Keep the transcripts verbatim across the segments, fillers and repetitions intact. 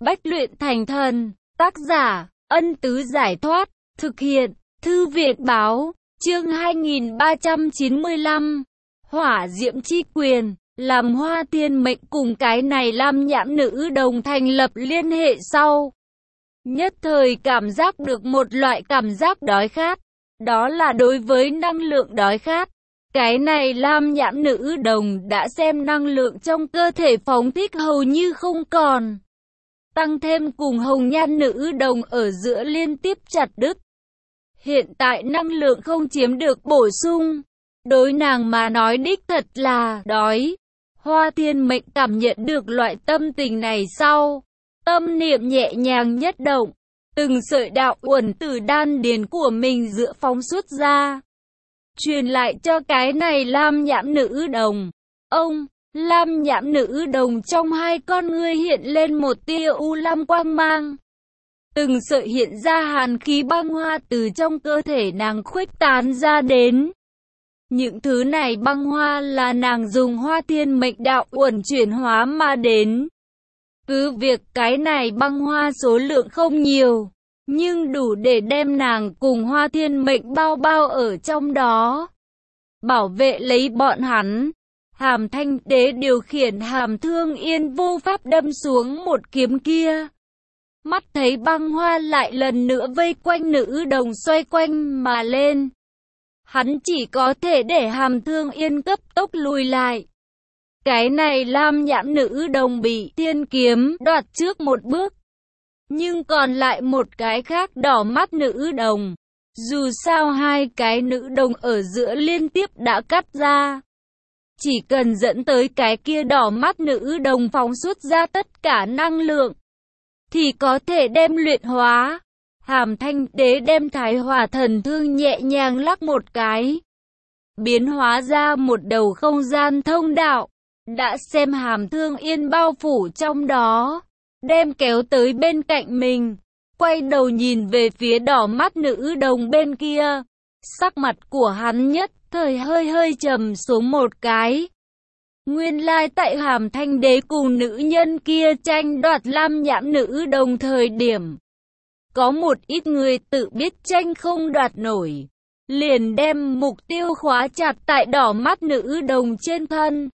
Bách luyện thành thần. Tác giả, Ân Tứ Giải Thoát. Thực hiện, Thư Viện Báo. Chương hai nghìn ba trăm chín mươi lăm. Hỏa Diễm Chi Quyền. Làm Hoa Thiên Mệnh cùng cái này Lam Nhãn Nữ Đồng thành lập liên hệ sau. Nhất thời cảm giác được một loại cảm giác đói khát. Đó là đối với năng lượng đói khát. Cái này Lam Nhãn Nữ Đồng đã xem năng lượng trong cơ thể phóng thích hầu như không còn. Tăng thêm cùng Hồng Nhan Nữ Đồng ở giữa liên tiếp chặt đứt. Hiện tại năng lượng không chiếm được bổ sung. Đối nàng mà nói đích thật là đói. Hoa Thiên Mệnh cảm nhận được loại tâm tình này sau. Tâm niệm nhẹ nhàng nhất động. Từng sợi đạo uẩn từ đan điền của mình giữa phóng xuất ra. Truyền lại cho cái này Lam Nhãn Nữ Đồng. Ông, Lam Nhãn Nữ Đồng trong hai con ngươi hiện lên một tia u lam quang mang. Từng sợi hiện ra hàn khí băng hoa từ trong cơ thể nàng khuếch tán ra đến. Những thứ này băng hoa là nàng dùng Hoa Thiên Mệnh đạo uẩn chuyển hóa mà đến. Cứ việc cái này băng hoa số lượng không nhiều, nhưng đủ để đem nàng cùng Hoa Thiên Mệnh bao bao ở trong đó. Bảo vệ lấy bọn hắn. Hàm Thanh Đế điều khiển Hàm Thương Yên vô pháp đâm xuống một kiếm kia. Mắt thấy băng hoa lại lần nữa vây quanh nữ đồng xoay quanh mà lên. Hắn chỉ có thể để Hàm Thương Yên cấp tốc lùi lại. Cái này Lam Nhãn Nữ Đồng bị thiên kiếm đoạt trước một bước. Nhưng còn lại một cái khác đỏ mắt nữ đồng. Dù sao hai cái nữ đồng ở giữa liên tiếp đã cắt ra. Chỉ cần dẫn tới cái kia đỏ mắt nữ đồng phóng xuất ra tất cả năng lượng. Thì có thể đem luyện hóa. Hàm Thanh Đế đem Thái Hỏa Thần Thương nhẹ nhàng lắc một cái. Biến hóa ra một đầu không gian thông đạo. Đã xem Hàm Thương Yên bao phủ trong đó. Đem kéo tới bên cạnh mình. Quay đầu nhìn về phía đỏ mắt nữ đồng bên kia. Sắc mặt của hắn nhất thời hơi hơi trầm xuống một cái. Nguyên lai tại Hàm Thanh Đế cùng nữ nhân kia tranh đoạt Lam Nhãn Nữ Đồng thời điểm. Có một ít người tự biết tranh không đoạt nổi. Liền đem mục tiêu khóa chặt tại đỏ mắt nữ đồng trên thân.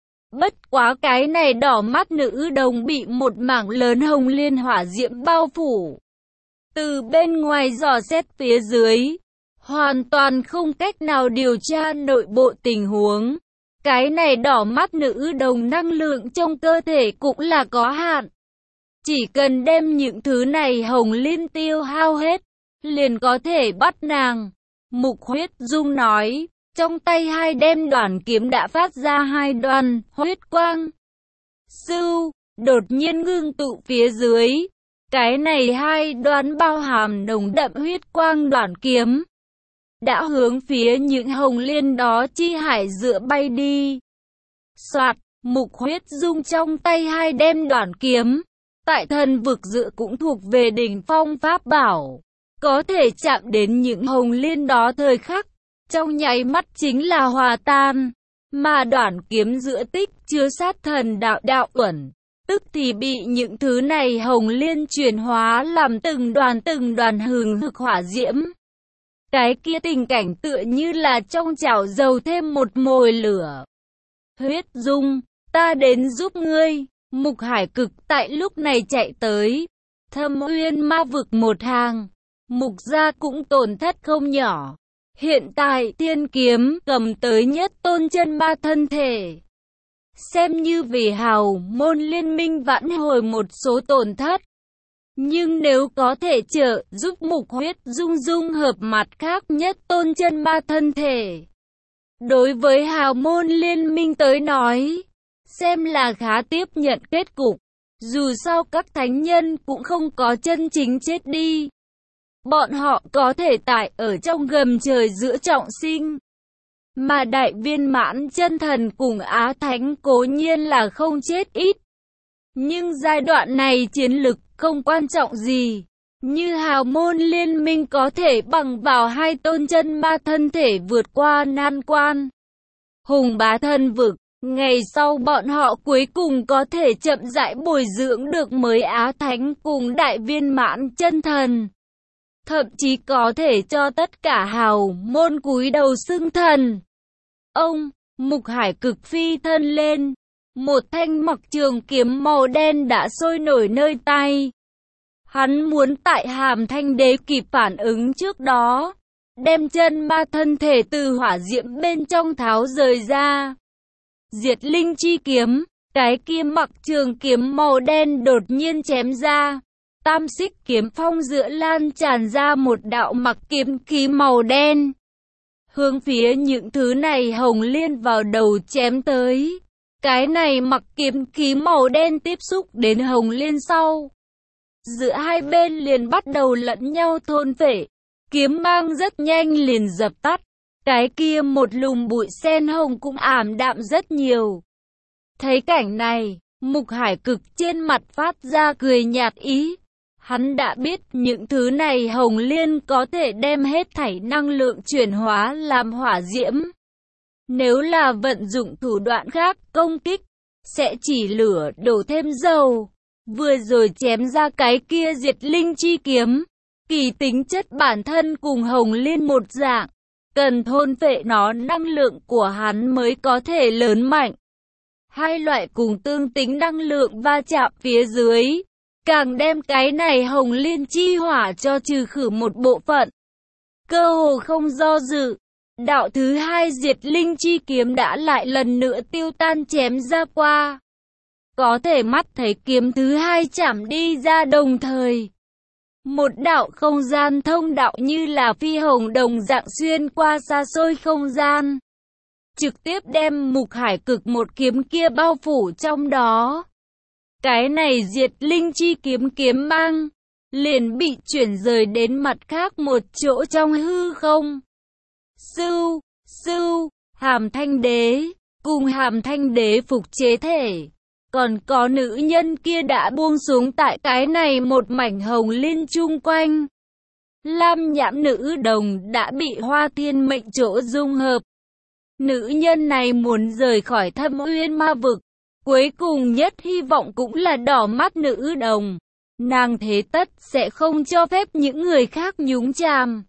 Bất quá cái này đỏ mắt nữ đồng bị một mảng lớn hồng liên hỏa diễm bao phủ. Từ bên ngoài dò xét phía dưới, hoàn toàn không cách nào điều tra nội bộ tình huống. Cái này đỏ mắt nữ đồng năng lượng trong cơ thể cũng là có hạn. Chỉ cần đem những thứ này hồng liên tiêu hao hết, liền có thể bắt nàng. Mục Huyết Dung nói. Trong tay hai đem đoạn kiếm đã phát ra hai đoàn huyết quang. Sưu, đột nhiên ngưng tụ phía dưới. Cái này hai đoán bao hàm nồng đậm huyết quang đoạn kiếm. Đã hướng phía những hồng liên đó chi hải dựa bay đi. Soạt, Mục Huyết Dung trong tay hai đem đoạn kiếm. Tại thần vực dựa cũng thuộc về đỉnh phong pháp bảo. Có thể chạm đến những hồng liên đó thời khắc. Trong nháy mắt chính là hòa tan, mà đoạn kiếm giữa tích chứa sát thần đạo đạo uẩn, tức thì bị những thứ này hồng liên chuyển hóa làm từng đoàn từng đoàn hừng hực hỏa diễm. Cái kia tình cảnh tựa như là trong chảo dầu thêm một mồi lửa. Huyết Dung, ta đến giúp ngươi. Mục Hải Cực tại lúc này chạy tới. Thâm Uyên Ma Vực một hàng, Mục gia cũng tổn thất không nhỏ. Hiện tại thiên kiếm cầm tới nhất tôn chân ma thân thể. Xem như vì hào môn liên minh vãn hồi một số tổn thất. Nhưng nếu có thể trợ giúp Mục Huyết Dung dung hợp mặt khác nhất tôn chân ma thân thể. Đối với hào môn liên minh tới nói, xem là khá tiếp nhận kết cục. Dù sao các thánh nhân cũng không có chân chính chết đi. Bọn họ có thể tại ở trong gầm trời giữa trọng sinh. Mà đại viên mãn chân thần cùng Á Thánh cố nhiên là không chết ít. Nhưng giai đoạn này chiến lực không quan trọng gì. Như hào môn liên minh có thể bằng vào hai tôn chân ma thân thể vượt qua nan quan. Hùng bá thân vực, Ngày sau bọn họ cuối cùng có thể chậm rãi bồi dưỡng được mới Á Thánh cùng đại viên mãn chân thần. Thậm chí có thể cho tất cả hào môn cúi đầu xưng thần. Ông, Mục Hải Cực phi thân lên. Một thanh mặc trường kiếm màu đen đã sôi nổi nơi tay. Hắn muốn tại Hàm Thanh Đế kịp phản ứng trước đó, đem chân ma thân thể từ hỏa diễm bên trong tháo rời ra. Diệt linh chi kiếm, cái kia mặc trường kiếm màu đen đột nhiên chém ra. Tam xích kiếm phong giữa lan tràn ra một đạo mặc kiếm khí màu đen. Hướng phía những thứ này Hồng Liên vào đầu chém tới. Cái này mặc kiếm khí màu đen tiếp xúc đến Hồng Liên sau. Giữa hai bên liền bắt đầu lẫn nhau thôn phệ. Kiếm mang rất nhanh liền dập tắt. Cái kia một lùm bụi sen hồng cũng ảm đạm rất nhiều. Thấy cảnh này, Mục Hải Cực trên mặt phát ra cười nhạt ý. Hắn đã biết những thứ này Hồng Liên có thể đem hết thảy năng lượng chuyển hóa làm hỏa diễm. Nếu là vận dụng thủ đoạn khác công kích, sẽ chỉ lửa đổ thêm dầu. Vừa rồi chém ra cái kia diệt linh chi kiếm, kỳ tính chất bản thân cùng Hồng Liên một dạng, cần thôn phệ nó năng lượng của hắn mới có thể lớn mạnh. Hai loại cùng tương tính năng lượng va chạm phía dưới, càng đem cái này Hồng Liên chi hỏa cho trừ khử một bộ phận. Cơ hồ không do dự, đạo thứ hai diệt linh chi kiếm đã lại lần nữa tiêu tan chém ra qua. Có thể mắt thấy kiếm thứ hai chạm đi ra đồng thời. Một đạo không gian thông đạo như là phi hồng đồng dạng xuyên qua xa xôi không gian. Trực tiếp đem Mục Hải Cực một kiếm kia bao phủ trong đó. Cái này diệt linh chi kiếm kiếm mang, liền bị chuyển rời đến mặt khác một chỗ trong hư không. Sưu, sưu, Hàm Thanh Đế, cùng Hàm Thanh Đế phục chế thể. Còn có nữ nhân kia đã buông xuống tại cái này một mảnh Hồng Liên chung quanh. Lam nhãn nữ đồng đã bị Hoa Thiên Mệnh chỗ dung hợp. Nữ nhân này muốn rời khỏi Thâm Uyên ma vực. Cuối cùng nhất hy vọng cũng là đỏ mắt nữ đồng. Nàng thế tất sẽ không cho phép những người khác nhúng chàm.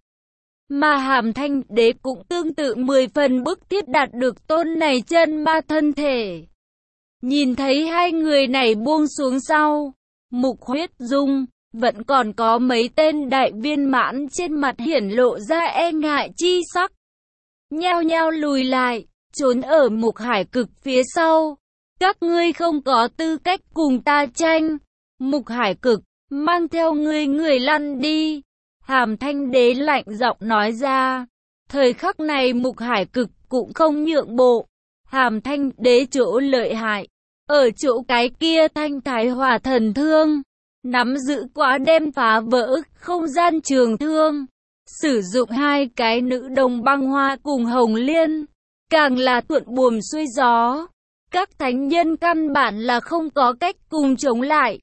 Mà Hàm Thanh Đế cũng tương tự mười phần bức thiết đạt được tôn này chân ma thân thể. Nhìn thấy hai người này buông xuống sau, Mục Huyết Dung, vẫn còn có mấy tên đại viên mãn trên mặt hiển lộ ra e ngại chi sắc. Nhao nhao lùi lại, trốn ở Mục Hải Cực phía sau. Các ngươi không có tư cách cùng ta tranh. Mục Hải Cực, mang theo ngươi người lăn đi. Hàm Thanh Đế lạnh giọng nói ra. Thời khắc này Mục Hải Cực cũng không nhượng bộ. Hàm Thanh Đế chỗ lợi hại. Ở chỗ cái kia thanh thái hỏa thần thương. Nắm giữ quá đem phá vỡ không gian trường thương. Sử dụng hai cái nữ đồng băng hoa cùng Hồng Liên. Càng là thuận buồm xuôi gió. Các thánh nhân căn bản là không có cách cùng chống lại.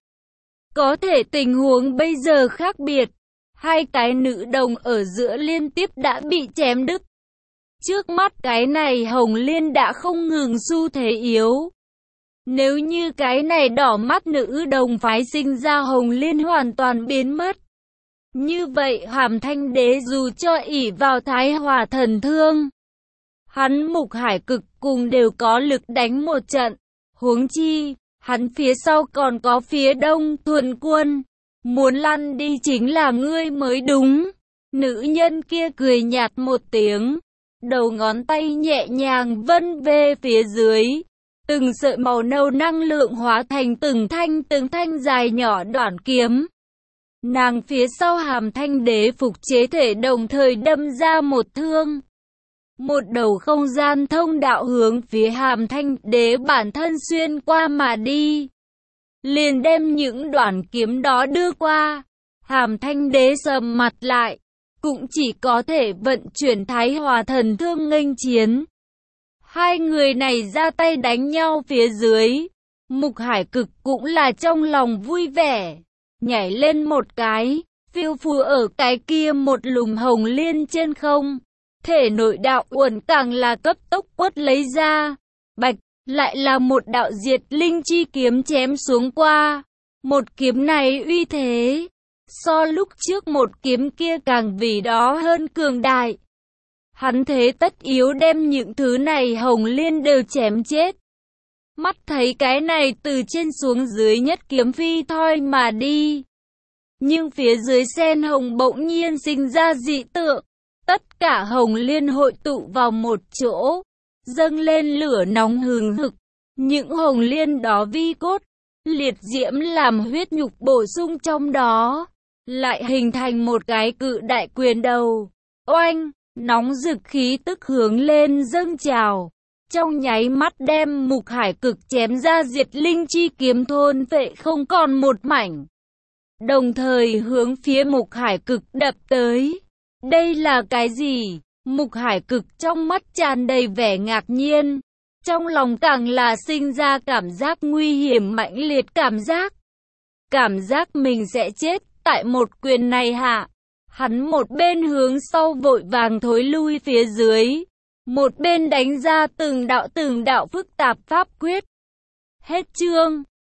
Có thể tình huống bây giờ khác biệt. Hai cái nữ đồng ở giữa liên tiếp đã bị chém đứt. Trước mắt cái này Hồng Liên đã không ngừng xu thế yếu. Nếu như cái này đỏ mắt nữ đồng phái sinh ra Hồng Liên hoàn toàn biến mất. Như vậy Hàm Thanh Đế dù cho ỷ vào thái hỏa thần thương. Hắn Mục Hải Cực cùng đều có lực đánh một trận. Huống chi, hắn phía sau còn có phía đông thuần quân. Muốn lăn đi chính là ngươi mới đúng. Nữ nhân kia cười nhạt một tiếng. Đầu ngón tay nhẹ nhàng vân về phía dưới. Từng sợi màu nâu năng lượng hóa thành từng thanh từng thanh dài nhỏ đoạn kiếm. Nàng phía sau Hàm Thanh Đế phục chế thể đồng thời đâm ra một thương. Một đầu không gian thông đạo hướng phía Hàm Thanh Đế bản thân xuyên qua mà đi. Liền đem những đoạn kiếm đó đưa qua. Hàm Thanh Đế sầm mặt lại. Cũng chỉ có thể vận chuyển thái hỏa thần thương nghênh chiến. Hai người này ra tay đánh nhau phía dưới. Mục Hải Cực cũng là trong lòng vui vẻ. Nhảy lên một cái. Phiêu phù ở cái kia một lùm Hồng Liên trên không. Thể nội đạo uẩn càng là cấp tốc quất lấy ra. Bạch, lại là một đạo diệt linh chi kiếm chém xuống qua. Một kiếm này uy thế, so lúc trước một kiếm kia càng vì đó hơn cường đại. Hắn thế tất yếu đem những thứ này Hồng Liên đều chém chết. Mắt thấy cái này từ trên xuống dưới nhất kiếm phi thoi mà đi. Nhưng phía dưới sen hồng bỗng nhiên sinh ra dị tượng. Tất cả Hồng Liên hội tụ vào một chỗ, dâng lên lửa nóng hừng hực. Những Hồng Liên đó vi cốt, liệt diễm làm huyết nhục bổ sung trong đó, lại hình thành một cái cự đại quyền đầu. Oanh, nóng rực khí tức hướng lên dâng trào. Trong nháy mắt đem Mục Hải Cực chém ra diệt linh chi kiếm thôn phệ không còn một mảnh. Đồng thời hướng phía Mục Hải Cực đập tới. Đây là cái gì? Mục Hải Cực trong mắt tràn đầy vẻ ngạc nhiên. Trong lòng càng là sinh ra cảm giác nguy hiểm mãnh liệt cảm giác. Cảm giác mình sẽ chết tại một quyền này hạ. Hắn một bên hướng sau vội vàng thối lui phía dưới. Một bên đánh ra từng đạo từng đạo phức tạp pháp quyết. Hết chương.